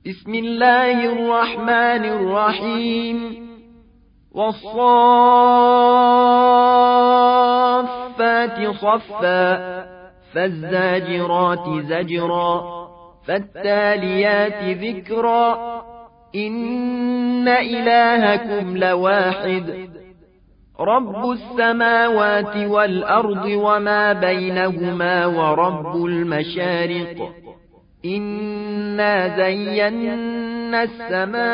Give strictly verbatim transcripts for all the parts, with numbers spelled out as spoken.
بسم الله الرحمن الرحيم والصافات صفا فالزاجرات زجرا فالتاليات ذكرا إن إلهكم لواحد رب السماوات والأرض وما بينهما ورب المشارق إنا زينا السماء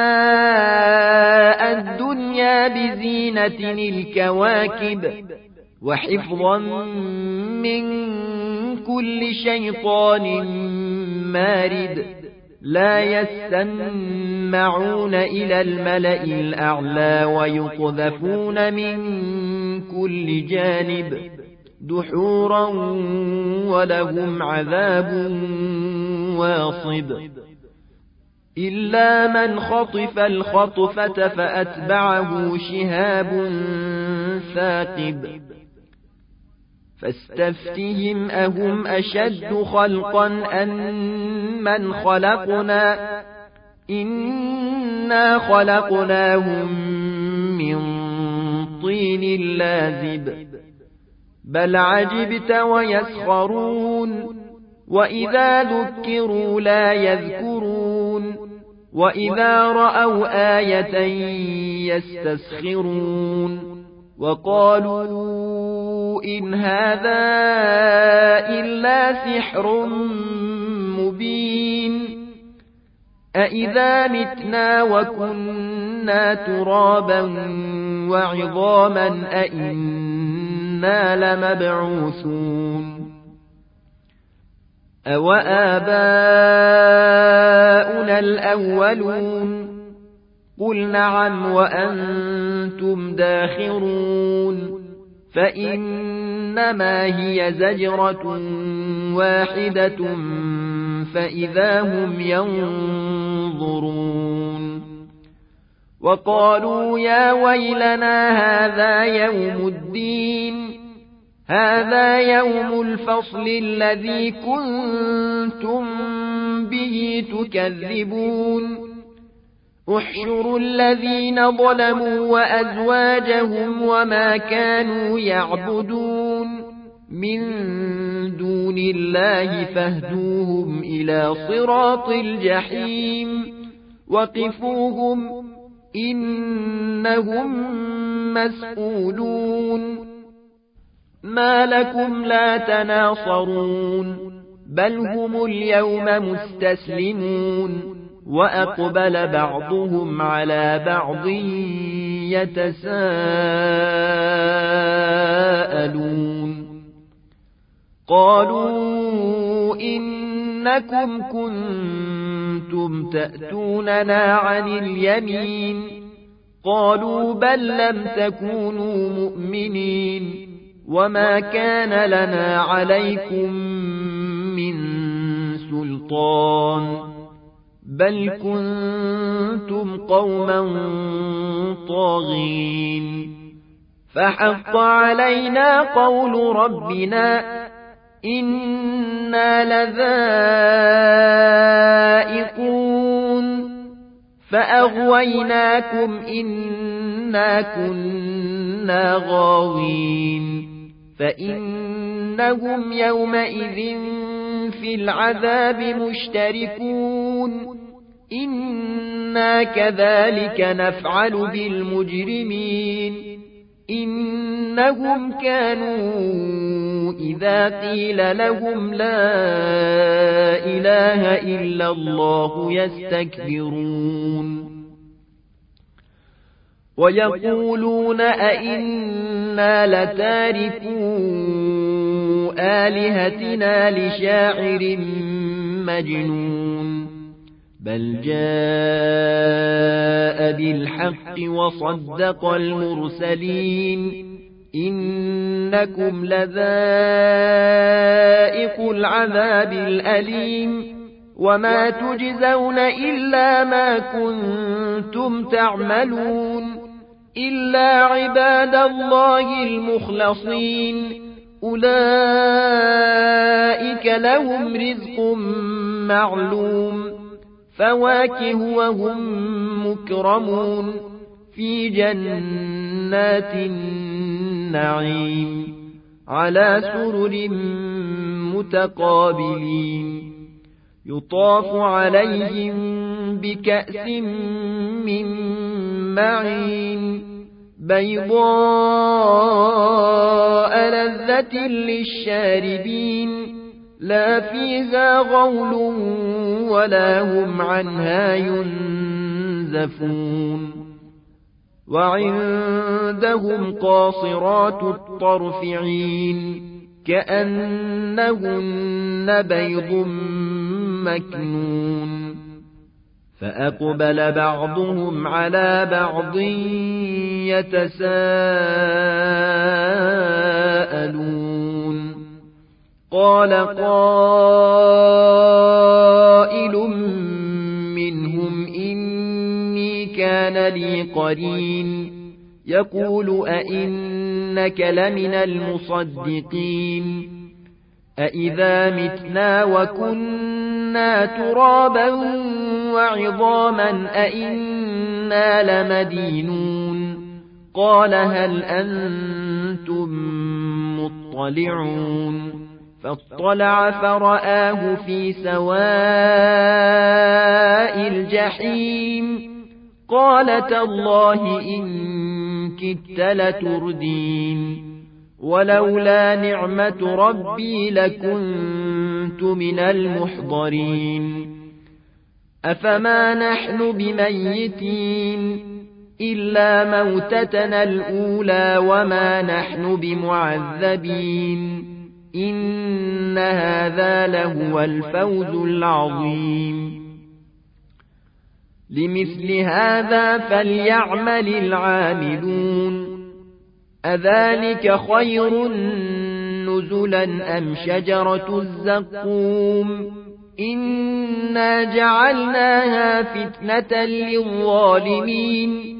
الدنيا بزينة الكواكب وحفظا من كل شيطان مارد لا يستمعون إلى الملأ الأعلى ويقذفون من كل جانب دحورا ولهم عذاب واصب إلا من خطف الخطفة فأتبعه شهاب ثاقب فاستفتهم أهم أشد خلقا أم من خلقنا إنا خلقناهم من طين لازب بل عجبت ويسخرون وإذا ذكروا لا يذكرون وإذا رأوا آية يستسخرون وقالوا إن هذا إلا سحر مبين أإذا متنا وكنا ترابا وعظاما أإنا لمبعوثون أوآباؤنا الأولون قل نعم وأنتم داخرون فإنما هي زجرة واحدة فإذا هم ينظرون وقالوا يا ويلنا هذا يوم الدين هذا يوم الفصل الذي كنتم به تكذبون احشروا الذين ظلموا وأزواجهم وما كانوا يعبدون من دون الله فاهدوهم إلى صراط الجحيم وقفوهم إنهم مسؤولون ما لكم لا تناصرون بل هم اليوم مستسلمون وأقبل بعضهم على بعض يتساءلون قالوا إنكم كنتم تأتوننا عن اليمين قالوا بل لم تكونوا مؤمنين وما كان لنا عليكم من سلطان بل كنتم قوما طاغين فحق علينا قول ربنا إنا لذائقون فأغويناكم إنا كنا غاوين فإنهم يومئذ في العذاب مشتركون إنا كذلك نفعل بالمجرمين إنهم كانوا إذا قيل لهم لا إله إلا الله يستكبرون ويقولون أئنا لتاركو آلهتنا لشاعر مجنون بل جاء بالحق وصدق المرسلين إنكم لذائق العذاب الأليم وما تجزون إلا ما كنتم تعملون إلا عباد الله المخلصين أولئك لهم رزق معلوم فواكه وهم مكرمون في جنات النعيم على سرر متقابلين يطاف عليهم بكأس من معين بيضاء لذة للشاربين لا فيها غول ولا هم عنها ينزفون وعندهم قاصرات الطرف عين كأنهن بيض مكنون فأقبل بعضهم على بعض يتساءلون قال قائل منهم إني كان لي قرين يقول أئنك لمن المصدقين أئذا متنا وكنا ترابا وعظاما أئنا لمدينون قال هل أنتم مطلعون فاطلع فرآه في سواء الجحيم قال تالله إن كدت لتردين ولولا نعمة ربي لكنت من المحضرين أفما نحن بميتين إلا موتتنا الأولى وما نحن بمعذبين إن هذا لهو الفوز العظيم لمثل هذا فليعمل العاملون أذلك خير نزلا أم شجرة الزقوم إنا جعلناها فتنة للظالمين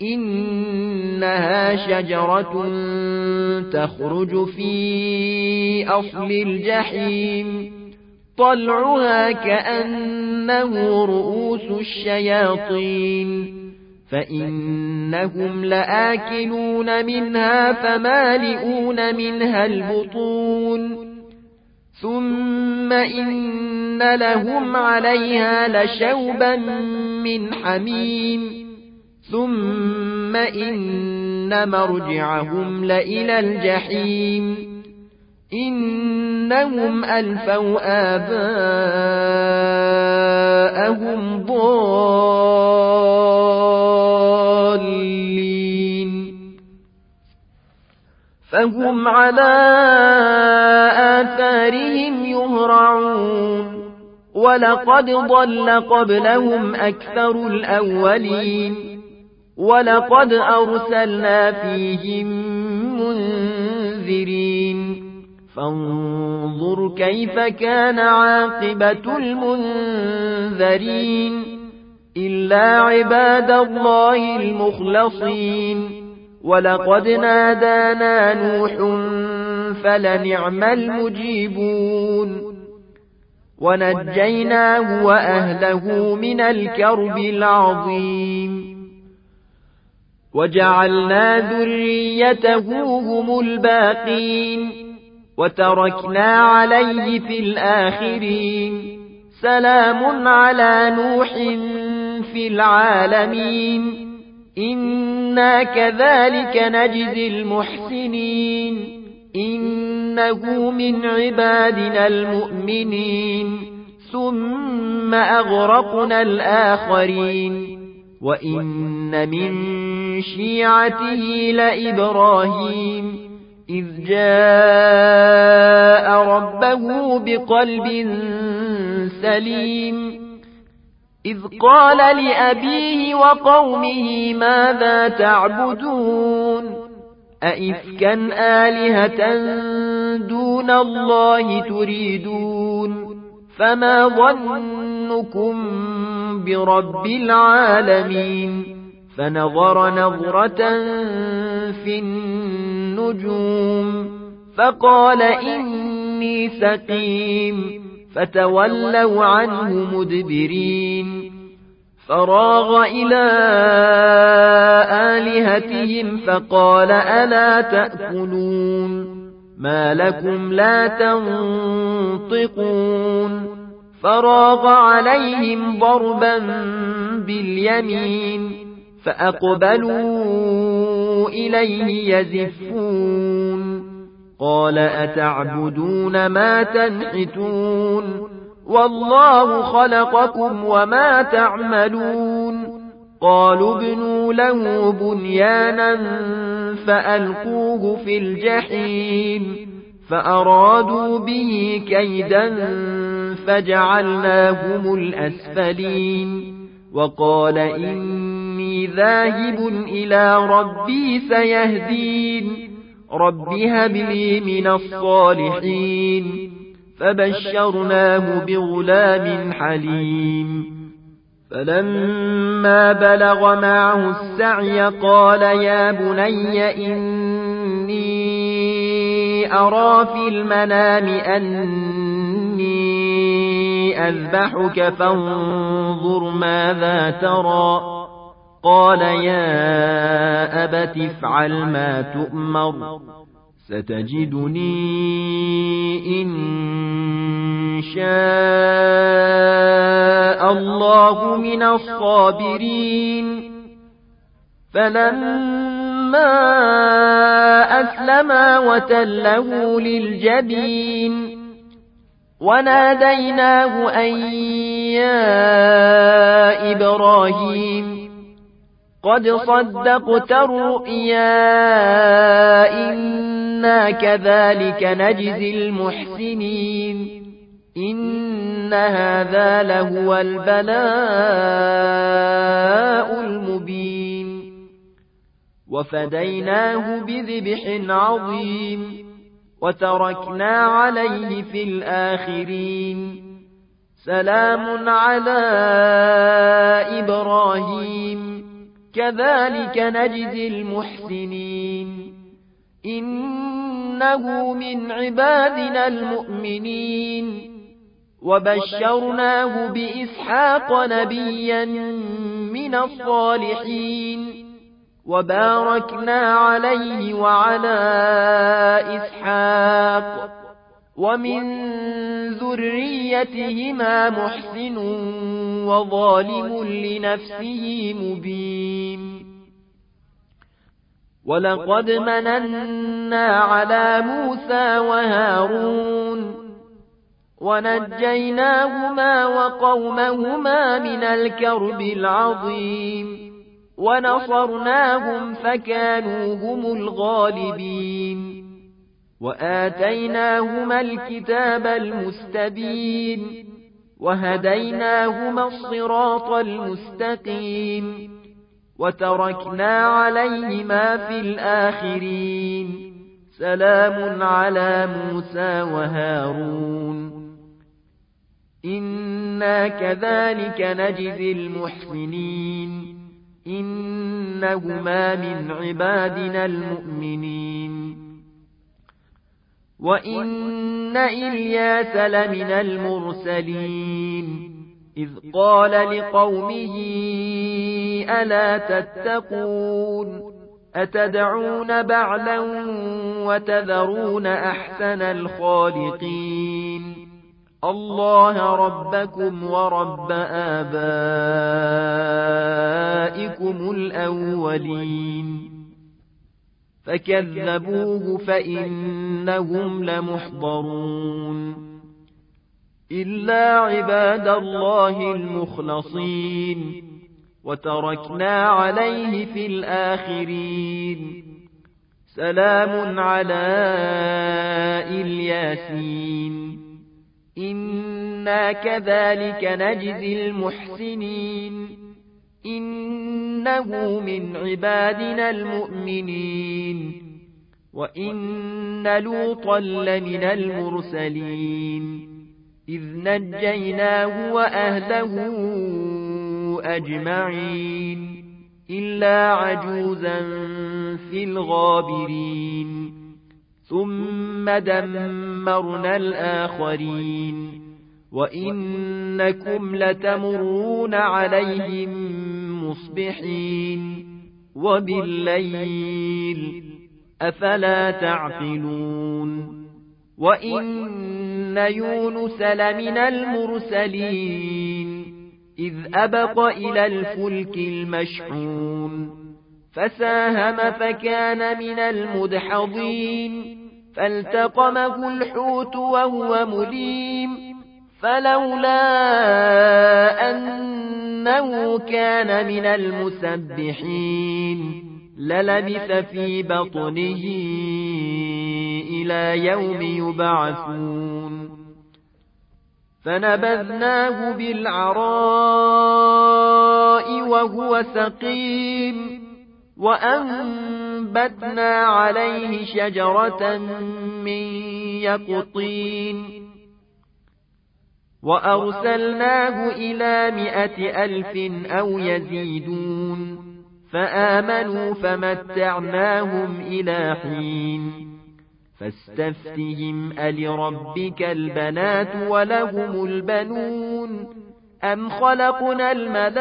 إنها شجرة تخرج في أصل الجحيم طلعها كأنه رؤوس الشياطين فإنهم لآكلون منها فمالئون منها البطون ثم إن لهم عليها لشوبا من حميم ثم إن مرجعهم لإلى الجحيم إنهم ألفوا آباءهم ضالين فهم على آثارهم يهرعون ولقد ضل قبلهم أكثر الأولين ولقد أرسلنا فيهم منذرين فانظر كيف كان عاقبة المنذرين إلا عباد الله المخلصين ولقد نادانا نوح فلنعم المجيبون ونجيناه وأهله من الكرب العظيم وجعلنا ذريته هم الباقين وتركنا عليه في الآخرين سلام على نوح في العالمين إنا كذلك نجزي المحسنين إنه من عبادنا المؤمنين ثم أغرقنا الآخرين وإن من شيعته لإبراهيم إذ جاء ربه بقلب سليم إذ قال لأبيه وقومه ماذا تعبدون أئفكا آلهة دون الله تريدون فما ظنكم برب العالمين فنظر نظرة في النجوم فقال إني سقيم فتولوا عنه مدبرين فراغ إلى آلهتهم فقال ألا تأكلون ما لكم لا تنطقون فراغ عليهم ضربا باليمين فأقبلوا إليه يزفون قال أتعبدون ما تنحتون والله خلقكم وما تعملون قالوا ابنوا له بنيانا فألقوه في الجحيم فأرادوا به كيدا فجعلناهم الأسفلين وقال إني ذاهب إلى ربي سيهدين رب هب لي من الصالحين فبشرناه بغلام حليم فلما بلغ معه السعي قال يا بني إني أرى في المنام أني أذبحك فانظر ماذا ترى قال يا أبت افعل ما تؤمر ستجدني إن شاء الله من الصابرين فلما أسلما وتله للجبين وناديناه أن يا إبراهيم قد صدقت الرؤيا إنا كذلك نجزي المحسنين إن هذا لهو البلاء المبين وفديناه بذبح عظيم وتركنا عليه في الآخرين سلام على إبراهيم كذلك نجزي المحسنين إنه من عبادنا المؤمنين وبشرناه بإسحاق نبيا من الصالحين وباركنا عليه وعلى إسحاق ومن ذريتهما محسن وظالم لنفسه مبين ولقد مننا على موسى وهارون ونجيناهما وقومهما من الكرب العظيم ونصرناهم فكانوا هم الغالبين وآتيناهما الكتاب المستبين وهديناهما الصراط المستقيم وتركنا عليهما في الآخرين سلام على موسى وهارون إنا كذلك نجزي المحسنين إنهما من عبادنا المؤمنين وإن إلياس لمن المرسلين إذ قال لقومه ألا تتقون أتدعون بعلا وتذرون أحسن الخالقين الله ربكم ورب آبائكم الأولين فكذبوه فإنهم لمحضرون إلا عباد الله المخلصين وتركنا عليه في الآخرين سلام على الياسين إنا كذلك نجزي المحسنين إنه من عبادنا المؤمنين وإن لوطا لمن المرسلين إذ نجيناه وأهله أجمعين إلا عجوزا في الغابرين ثم دمرنا الآخرين وإنكم لتمرون عليهم مصبحين وبالليل أفلا تعقلون وإن يونس لمن المرسلين إذ أبق إلى الفلك المشحون فساهم فكان من المدحضين فالتقمه الحوت وهو مليم فلولا أنه كان من المسبحين للبث في بطنه إلى يوم يبعثون فنبذناه بالعراء وهو سقيم وأنبتنا عليه شجرة من يقطين وأرسلناه إلى مائة ألف أو يزيدون فآمنوا فمتعناهم إلى حين فاستفتهم ألربك البنات ولهم البنون أم خلقنا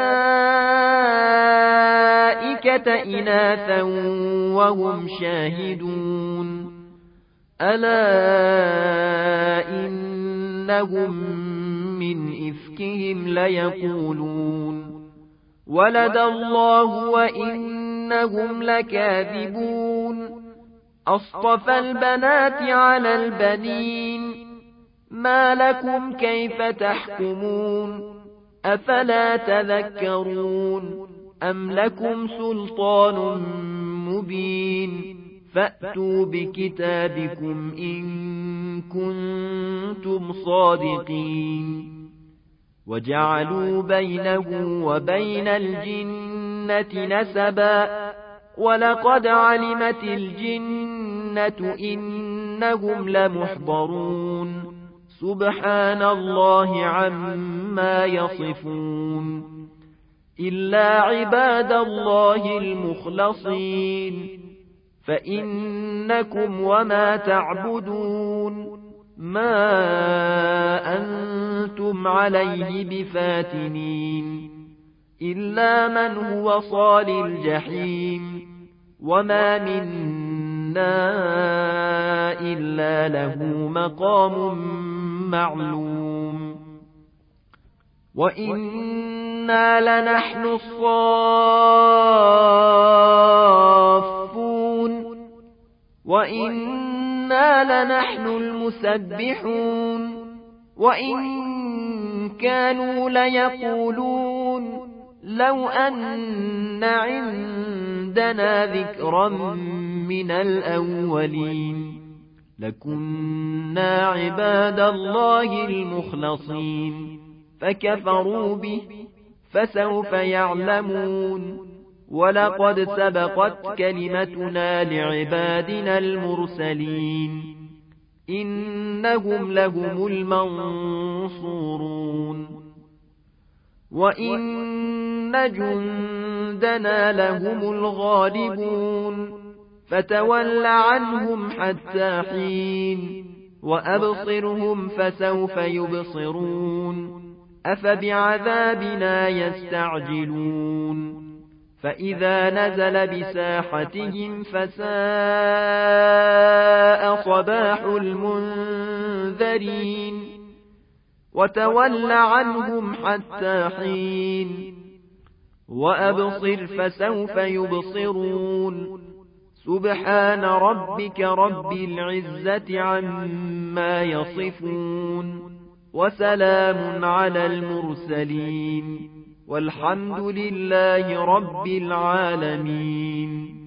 الملائكة إناثا وهم شاهدون ألا إنهم من إفكهم ليقولون ولد الله وإنهم لكاذبون أصطفى البنات على البنين ما لكم كيف تحكمون أفلا تذكرون أم لكم سلطان مبين فأتوا بكتابكم إن كنتم صادقين وجعلوا بينه وبين الجنة نسبا ولقد علمت الجنة إنهم لمحضرون سبحان الله عما يصفون إلا عباد الله المخلصين فإنكم وما تعبدون ما أنتم عليه بفاتنين إلا من هو صال الجحيم وما منا إلا له مقام معلوم وإنا لنحن الصافون وإنا لنحن المسبحون وإن كانوا ليقولون لو أن عندنا ذكرا من الأولين لكنا عباد الله المخلصين فكفروا به فسوف يعلمون ولقد سبقت كلمتنا لعبادنا المرسلين إنهم لهم المنصورون وإن جندنا لهم الغالبون فتول عنهم حتى حين وأبصرهم فسوف يبصرون أفبعذابنا يستعجلون فإذا نزل بساحتهم فساء صباح المنذرين وتول عنهم حتى حين وأبصر فسوف يبصرون سبحان ربك رب العزة عما يصفون وسلام على المرسلين والحمد لله رب العالمين.